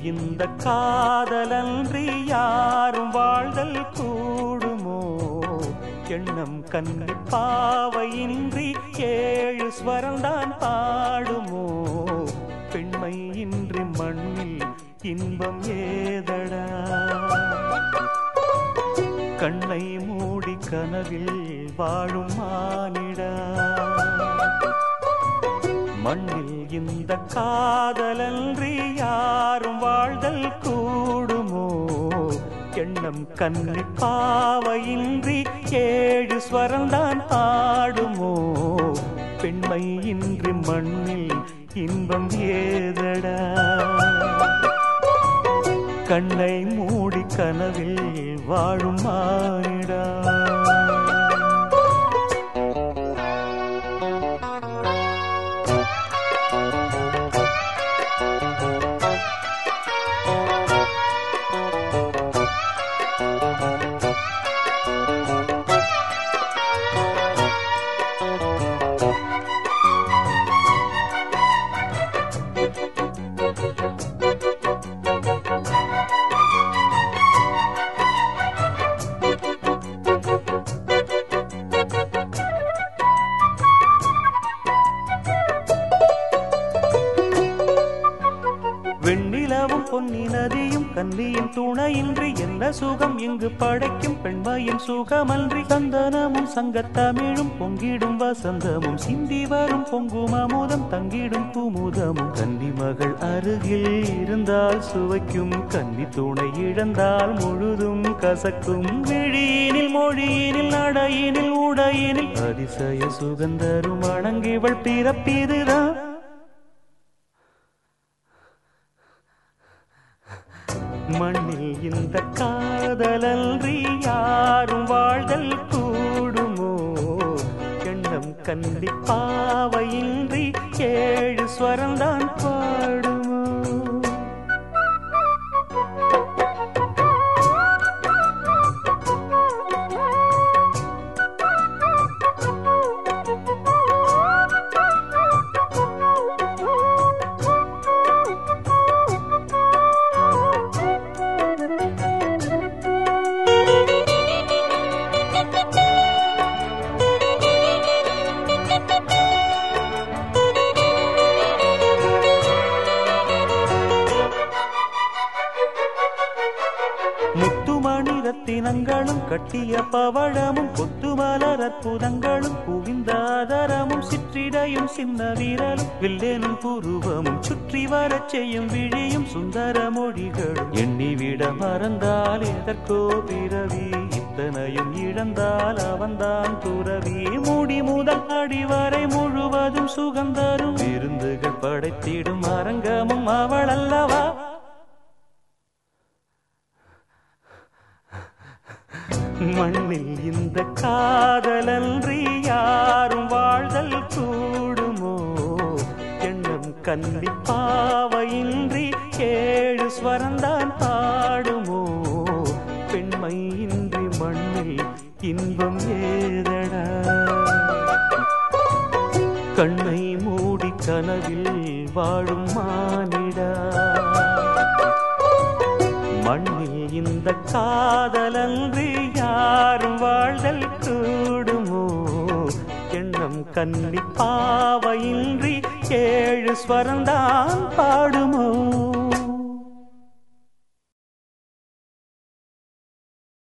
இந்த காதலன்றி யாரும் வாழ்தல் கூடுமோ எண்ணம் கண்ணி பாவையின்றி ஏழு ஸ்வரம்தான் பாடுமோ பெண்மை இன்றி மண்ணில் இன்பம் ஏதடா கண்ணை மூடி கனவில் வாழும் மானிடா மண்ணில் இந்த காதலன்றி யாரும் வாழ்தல் கூடுமோ எண்ணம் கண்ணி பாவையின்றி ஏழு ஸ்வரம்தான் ஆடுமோ பெண்மை இன்றி மண்ணில் இன்பம் ஏதடா கண்ணை மூடி கனவில் வாழும் மானிடா வெண்ணிலவும் பொன்னி நதியும் கன்னியின் துணையின்றி என்ன சுகம் இங்கு படைக்கும் பெண்மையின் சுகமன்றி சந்தனமும் சங்கத்தமிழும் பொங்கிடும் வசந்தமும் சிந்தி வரும் பொங்கும் அமுதம் தங்கிடும் குமுதமும் கன்னி மகள் அருகில் இருந்தால் சுவைக்கும் கன்னி துணை இழந்தால் முழுதும் கசக்கும் விழியினில் மொழியினில் நடையினில் உடையினில் அதிசய சுகந்தரும் அணங்கிவள் பிறப்பிதுதான் மண்ணில் இந்த காதலன்றி யாரும் வாழ்தல் கூடுமோ எண்ணம் கண்டி பாவையின்றி ஏழு ஸ்வரம்தான் பாடுமோ முத்துமணி ரத்தினங்களும் கட்டிய பவழமும் கொத்துமலர் அற்புதங்களும் குவிந்தாதரமும் சிற்றிடையும் சின்ன வீரலும் வில்லேனும் புருவமும் சுற்றி வரச் செய்யும் விழியும் சுந்தர மொழிகளும் எண்ணிவிட மறந்தால் எதற்கோ பிறவி இத்தனையும் இழந்தால் அவன்தான் துறவி மூடி முதல் அடிவரை முழுவதும் சுகந்தரும் விருந்துகள் படைத்திடும் அரங்கமும் அவள் அல்லவா மண்ணில் இந்த காதலன்றி யாரும் வாழ்தல் கூடுமோ எண்ணம் கண்டி பாவையின்றி ஏழு ஸ்வரம்தான் பாடுமோ பெண்மை இன்றி மண்ணில் இன்பம் ஏதடா கண்ணை மூடி கனவில் வாழும் மானிடா மண்ணில் இந்த காதலன்றி யாரும் வாழ்தல் கூடுமோ எண்ணம் கன்னி பாவையின்றி ஏழு ஸ்வரம்தான் பாடுமோ